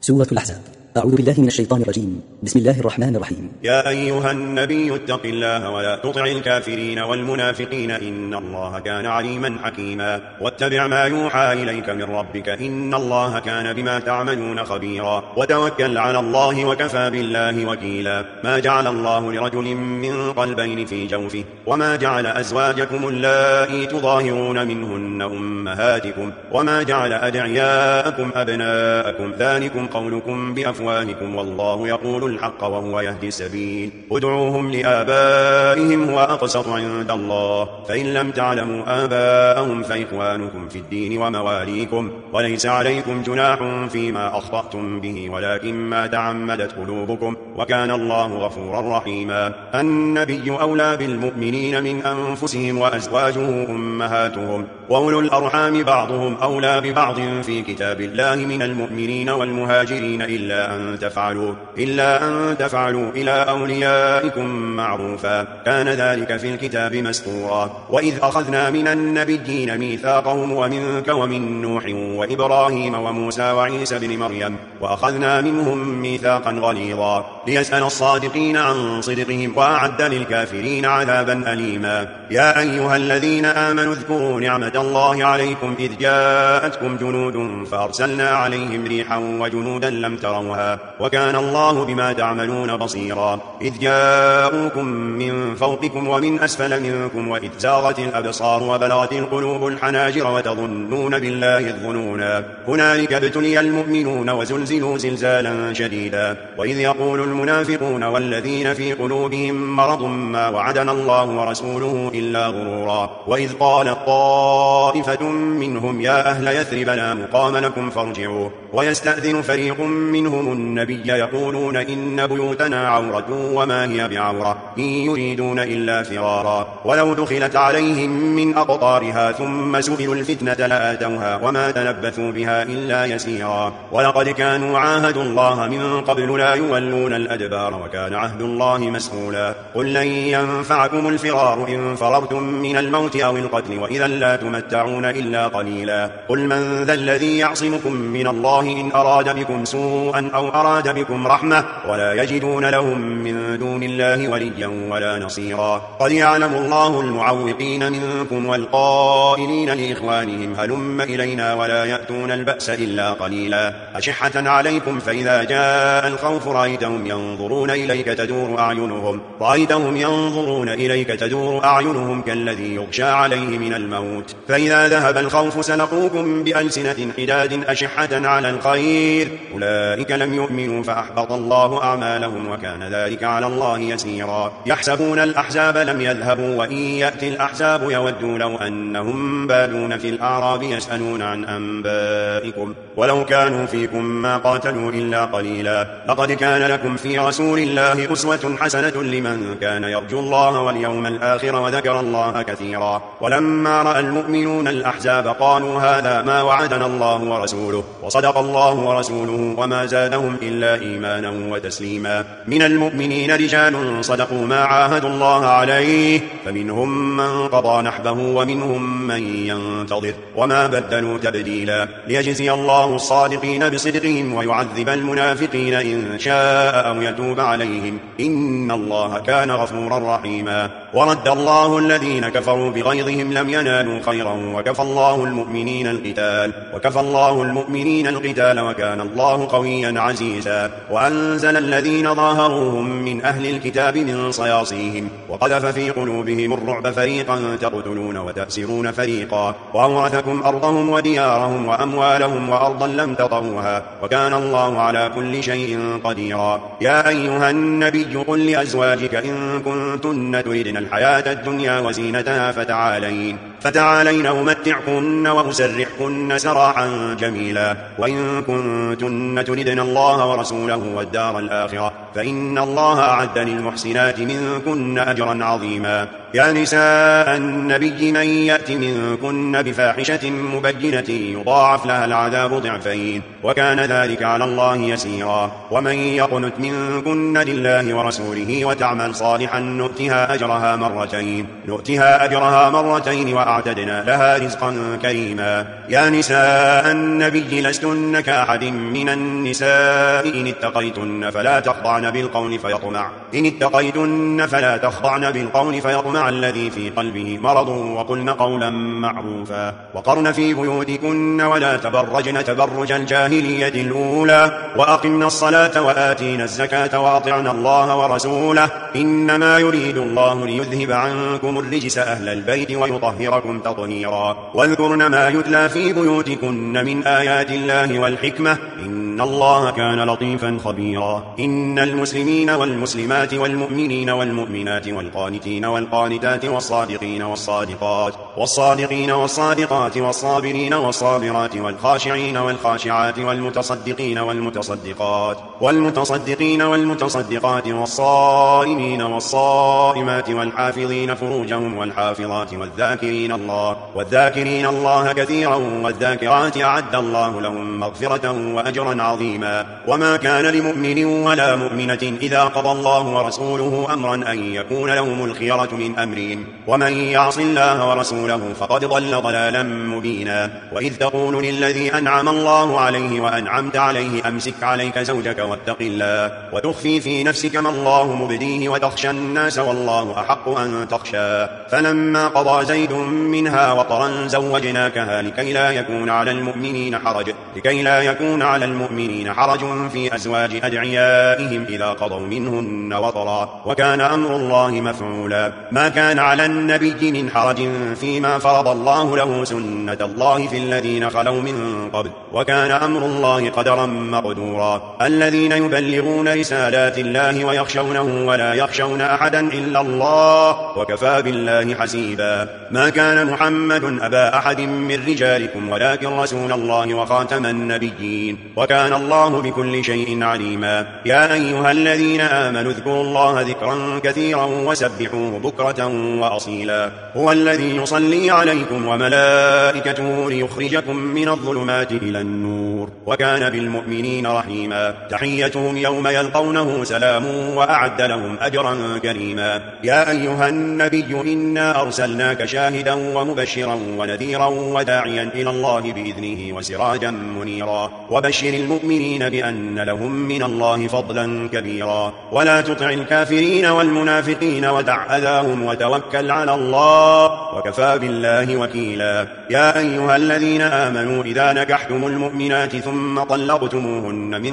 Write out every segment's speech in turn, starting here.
سورة الأحزاب. أعوذ بالله من الشيطان الرجيم. بسم الله الرحمن الرحيم. يا أيها النبي اتق الله ولا تطع الكافرين والمنافقين إن الله كان عليما حكيما واتبع ما يوحى إليك من ربك إن الله كان بما تعملون خبيرا وتوكل على الله وكفى بالله وكيلا. ما جعل الله لرجل من قلبين في جوفه وما جعل أزواجكم اللائي تظاهرون منهن أمهاتكم وما جعل أدعياءكم أبناءكم ذلكم قولكم بأفواهكم والله يقول الحق وهو يهدي السبيل. ادعوهم لآبائهم هو أقسط عند الله فإن لم تعلموا آباءهم فإخوانكم في الدين ومواليكم وليس عليكم جناح فيما أخطأتم به ولكن ما تعمدت قلوبكم وكان الله غفورا رحيما. النبي أولى بالمؤمنين من أنفسهم وأزواجه أمهاتهم وأولو الأرحام بعضهم أولى ببعض في كتاب الله من المؤمنين والمهاجرين إلا أن تفعلوا إلى أوليائكم معروفا كان ذلك في الكتاب مسطورا. وإذ أخذنا من النبيين ميثاقهم ومنك ومن نوح وإبراهيم وموسى وعيسى بن مريم وأخذنا منهم ميثاقا غليظا ليسأل الصادقين عن صدقهم وأعد للكافرين عذابا أليما. يا أيها الذين آمنوا اذكروا نعمة الله عليكم إذ جاءتكم جنود فأرسلنا عليهم ريحا وجنودا لم تروها وكان الله بما تعملون بصيرا. إذ جاءوكم من فوقكم ومن أسفل منكم وإذ زاغت الأبصار وبلغت القلوب الحناجر وتظنون بالله الظنونا هنالك ابتلي المؤمنون وزلزلوا زلزالا شديدا. وإذ يقول المنافقون والذين في قلوبهم مرض ما وعدنا الله ورسوله إلا غرورا. وإذ قالت طائفة منهم يا أهل يثرب لا مقام لكم فارجعوا ويستأذن فريق منهم النبي يقولون إن بيوتنا عورة وما هي بعورة إن يريدون إلا فرارا ولو دخلت عليهم من أقطارها ثم سئلوا الفتنة لآتوها وما تلبثوا بها إلا يسيرا. ولقد كانوا عاهدوا الله من قبل لا يولون الأدبار وكان عهد الله مسؤولا. قل لن ينفعكم الفرار إن فررتم من الموت أو القتل وإذا لا تمتعون إلا قليلا. قل من ذا الذي يعصمكم من الله إن أراد بكم سوءا أو أراد بكم رحمة ولا يجدون لهم من دون الله وليا ولا نصيرا. قد يعلم الله المعوقين منكم والقائلين لإخوانهم هلم إلينا ولا يأتون البأس إلا قليلا. أشحة عليكم فإذا جاء الخوف رأيتهم ينظرون إليك تدور أعينهم كالذي يغشى عليه من الموت فإذا ذهب الخوف سلقوكم بألسنة حداد أشحة على الخير أولئك لم يؤمنوا فأحبط الله أعمالهم وكان ذلك على الله يسيرا. يحسبون الأحزاب لم يذهبوا وإن يأتي الأحزاب يودوا لو أنهم بادون في الأعراب يسألون عن أنبائكم ولو كانوا فيكم ما قاتلوا إلا قليلا. لقد كان لكم في رسول الله أسوة حسنة لمن كان يرجو الله واليوم الآخر وذكر الله كثيرا. ولما رأى المؤمنون الأحزاب قالوا هذا ما وعدنا الله ورسوله وصدق الله ورسوله وما زادهم إلا إيمانا وتسليما. من المؤمنين رجال صدقوا ما عاهدوا الله عليه فمنهم من قضى نحبه ومنهم من ينتظر وما بدلوا تبديلا. ليجزي الله الصادقين بصدقهم ويعذب المنافقين إن شاء أو يتوب عليهم إن الله كان غفورا رحيما. ورد الله الذين كفروا بغيظهم لم ينالوا خيرا وكفى الله المؤمنين القتال وكان الله قويا عزيزا. وأنزل الذين ظاهروهم من أهل الكتاب من صياصيهم وقذف في قلوبهم الرعب فريقا تقتلون وتأسرون فريقا وأورثكم أرضهم وديارهم وأموالهم وأرضا لم تطئوها وكان الله على كل شيء قديرا. يا أيها النبي قل لأزواجك إن كنتن تردن الحياة الدنيا وزينتها فتعالين أمتعكن وأسرحكن سراحا جميلا. وإن كنتن تردن الله ورسوله والدار الآخرة فإن الله أعد للمحسنات منكن أجرا عظيما. يا نساء النبي من يأت منكن بفاحشة مبينة يضاعف لها العذاب ضعفين وكان ذلك على الله يسيرا. ومن يقنت منكن لله ورسوله وتعمل صالحا نؤتها أجرها فيها مرتين نؤتها أجرها مرتين وأعتدنا لها رزقا كريما. يا نساء النبي لستن كأحد من النساء إن اتقيتن فلا تخضعن بالقول فيطمع الذي في قلبه مرض وقلن قولا معروفا. وقرن في بيوتكن ولا تبرجن تبرج الجاهلية الأولى وأقمنا الصلاة وآتينا الزكاة وأطعنا الله ورسوله إنما يريد الله ليذهب عنكم الرجس أهل البيت ويطهركم تطهيرا. واذكرن ما يتلى في بيوتكن من آيات الله والحكمة إن الله كان لطيفا خبيرا. إن المسلمين والمسلمات والمؤمنين والمؤمنات والقانتين والقانتات والصادقين والصادقات والصابرين والصابرات والخاشعين والخاشعات والمتصدقين والمتصدقات والصائمين والصائمات والحافظين فروجهم والحافظات والذاكرين الله كثيرا والذاكرات أعد الله لهم مغفرة وأجرا عظيما. وما كان لمؤمن ولا مؤمنة إذا قضى الله ورسوله أمرا أن يكون لهم الخيرة من أمرهم ومن يعص الله ورسوله فقد ضل ضلالا مبينا. وإذ تقول للذي أنعم الله عليه وأنعمت عليه أمسك عليك زوجك واتق الله وتخفي في نفسك ما الله مبديه وتخشى الناس والله أحق أن تخشى. فلما قضى زيد منها وطرا زوجناكها لكي لا يكون على المؤمنين حرج في أزواج أدعيائهم إذا قضوا منهن وطرا وكان أمر الله مفعولا. ما كان على النبي من حرج فيما فرض الله له سنة الله في الذين خلوا من قبل وكان أمر الله قدرا مقدورا. الذين يبلغون رسالات الله ويخشونه ولا يخشون أحدا إلا الله وكفى بالله حسيبا. ما كان محمد أبا أحد من رجالكم ولكن رسول الله وخاتم النبيين وكان الله بكل شيء عليما. يا أيها الذين آمنوا اذكروا الله ذكرا كثيرا وسبحوه بكرة وأصيلا. هو الذي يصلي عليكم وملائكته ليخرجكم من الظلمات إلى النور وكان بالمؤمنين رحيما. تحيتهم يوم يلقونه سلام وأعد لهم أجرا كريما. يا أيها النبي إنا أرسلناك شاهدا ومبشرا ونذيرا وداعيا إلى الله بإذنه وسراجا منيرا. وبشر المؤمنين بأن لهم من الله فضلا كبيرا. ولا تطع الكافرين والمنافقين ودع أذاهم وتوكل على الله وكفى بالله وكيلا. يا أيها الذين آمنوا إذا نكحتم المؤمنات ثم طلقتموهن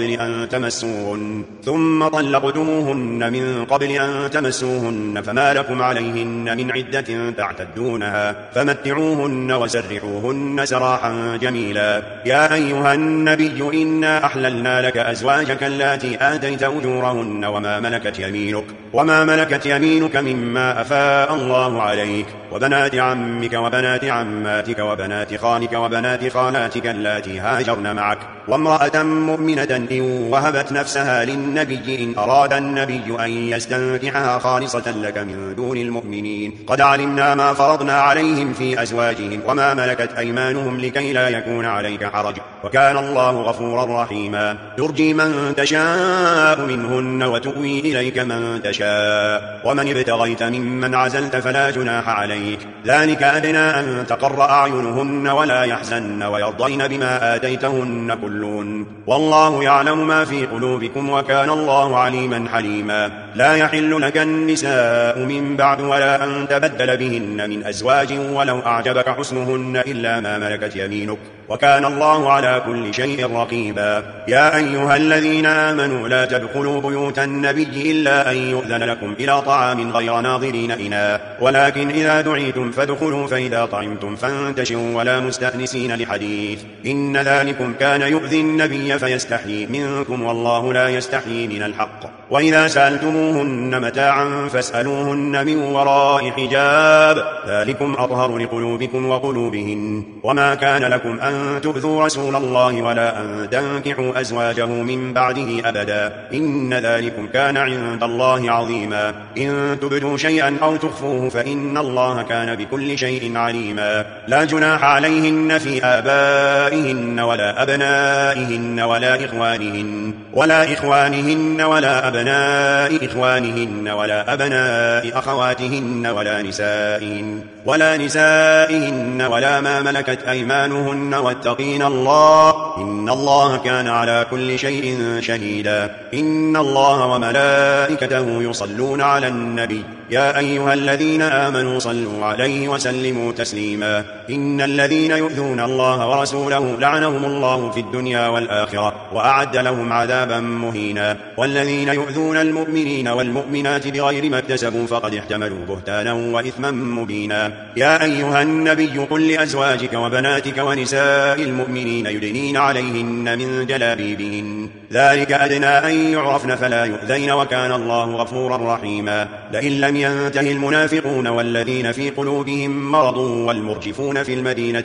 من قبل أن تمسوهن فما لكم عليهن من عدة تعتدونها فمتعوهن وسرحوهن سراحا جميلا. يا أيها النبي إنا أحللنا لك أزواجك اللاتي آتيت أجورهن وما ملكت يمينك مما أفاء الله عليك وبنات عمك وبنات عماتك وبنات خالك وبنات خالاتك اللاتي هاجرن معك وامرأة مؤمنة إن وهبت نفسها للنبي إن أراد النبي أن يستنكحها خالصة لك من دون المؤمنين. قد علمنا ما فرضنا عليهم في أزواجهم وما ملكت أيمانهم لكي لا يكون عليك حرج وكان الله غفورا رحيما. ترجي من تشاء منهن وتؤوي إليك من تشاء ومن ابتغيت ممن عزلت فلا جناح عليك. ذلك أدنى أن تقر أعينهن ولا يحزن ويرضين بما آتيتهن كلهن والله يعلم ما في قلوبكم وكان الله عليما حليما. لا يحل لك النساء من بعد ولا أن تبدل بهن من أزواج ولو أعجبك حسنهن إلا ما ملكت يمينك وكان الله على كل شيء رقيبا. يا أيها الذين آمنوا لا تدخلوا بيوت النبي إلا أن يؤذن لكم إلى طعام غير ناظرين إناه ولكن إذا دعيتم فادخلوا فإذا طعمتم فانتشروا ولا مستأنسين لحديث إن ذلكم كان يؤذي النبي فيستحيي منكم والله لا يستحيي من الحق. وإذا سألتموهن متاعا فاسألوهن من وراء حجاب ذلكم أطهر لقلوبكم وقلوبهن. وما كان لكم أن أن تؤذوا رسول الله ولا أن تنكحوا أزواجه من بعده أبدا، إن ذلكم كان عند الله عظيما. إن تبدوا شيئا أو تخفوه فإن الله كان بكل شيء عليما. لا جناح عليهن في آبائهن ولا أبنائهن ولا إخوانهن ولا أبناء إخوانهن ولا أبناء أخواتهن ولا نسائهن ولا ما ملكت أيمانهن، واتقين الله إن الله كان على كل شيء شهيدا. إن الله وملائكته يصلون على النبي يا أيها الذين آمنوا صلوا عليه وسلموا تسليما. إن الذين يؤذون الله ورسوله لعنهم الله في الدنيا والآخرة وأعد لهم عذابا مهينا. والذين يؤذون المؤمنين والمؤمنات بغير ما اكتسبوا فقد احتملوا بهتانا وإثما مبينا. يا أيها النبي قل لأزواجك وبناتك ونساء المؤمنين يدنين عليهن من جلابيبهن، ذلك أدنى أن يعرفن فلا يؤذين، وكان الله غفورا رحيما. لئن لم ينته المنافقون والذين في قلوبهم مرض والمرجفون في المدينة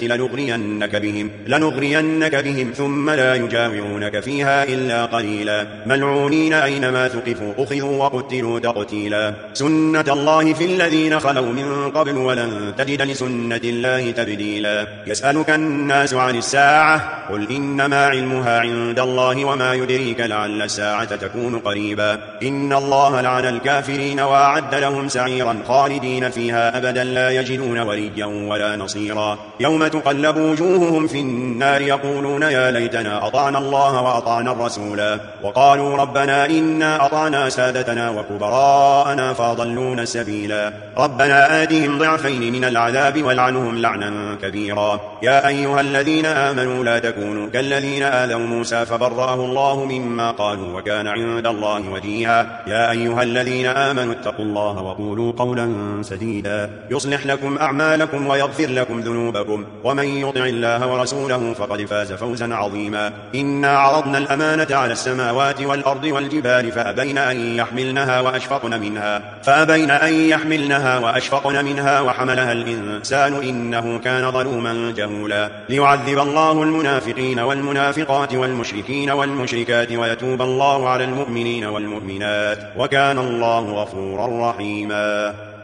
لنغرينك بهم ثم لا يجاورونك فيها إلا قليلا، ملعونين أينما ثقفوا أخذوا وقتلوا تقتيلا. سنة الله في الذين خلوا من قبل ولن تجد لسنة الله تبديلا. يسألك الناس عن الساعة قل إنما علمها عند الله وما يدريك لعل الساعة تكون قريبا. إن الله لعن الكافرين وأعد لهم سعيرا خالدين فيها أبدا لا يجدون وليا ولا نصيرا. يوم تقلب وجوههم في النار يقولون يا ليتنا أطعنا الله وأطعنا الرسولا، وقالوا ربنا إنا أطعنا سادتنا وكبراءنا فأضلونا السبيلا. ربنا آتهم ضعفين من العذاب والعنهم لعنا كبيرا. يا أيها الذين آمنوا لا تكونوا كالذين آذوا موسى فبرأه الله مما قالوا وكان عند الله وجيها. يا أيها الذين آمنوا اتقوا الله وقولوا قولا سديدا يصلح لكم أعمالكم ويغفر لكم ذنوبكم، ومن يطع الله ورسوله فقد فاز فوزا عظيما. إنا عرضنا الأمانة على السماوات والأرض والجبال فأبين أن يحملنها وأشفقن منها وحملها الإنسان إنه كان ظلوما جهولا. ليعذب الله المنافقين والمنافقات والمشركين والمشركات ويتوب الله على المؤمنين والمؤمنات، وكان الله غفورا رحيما.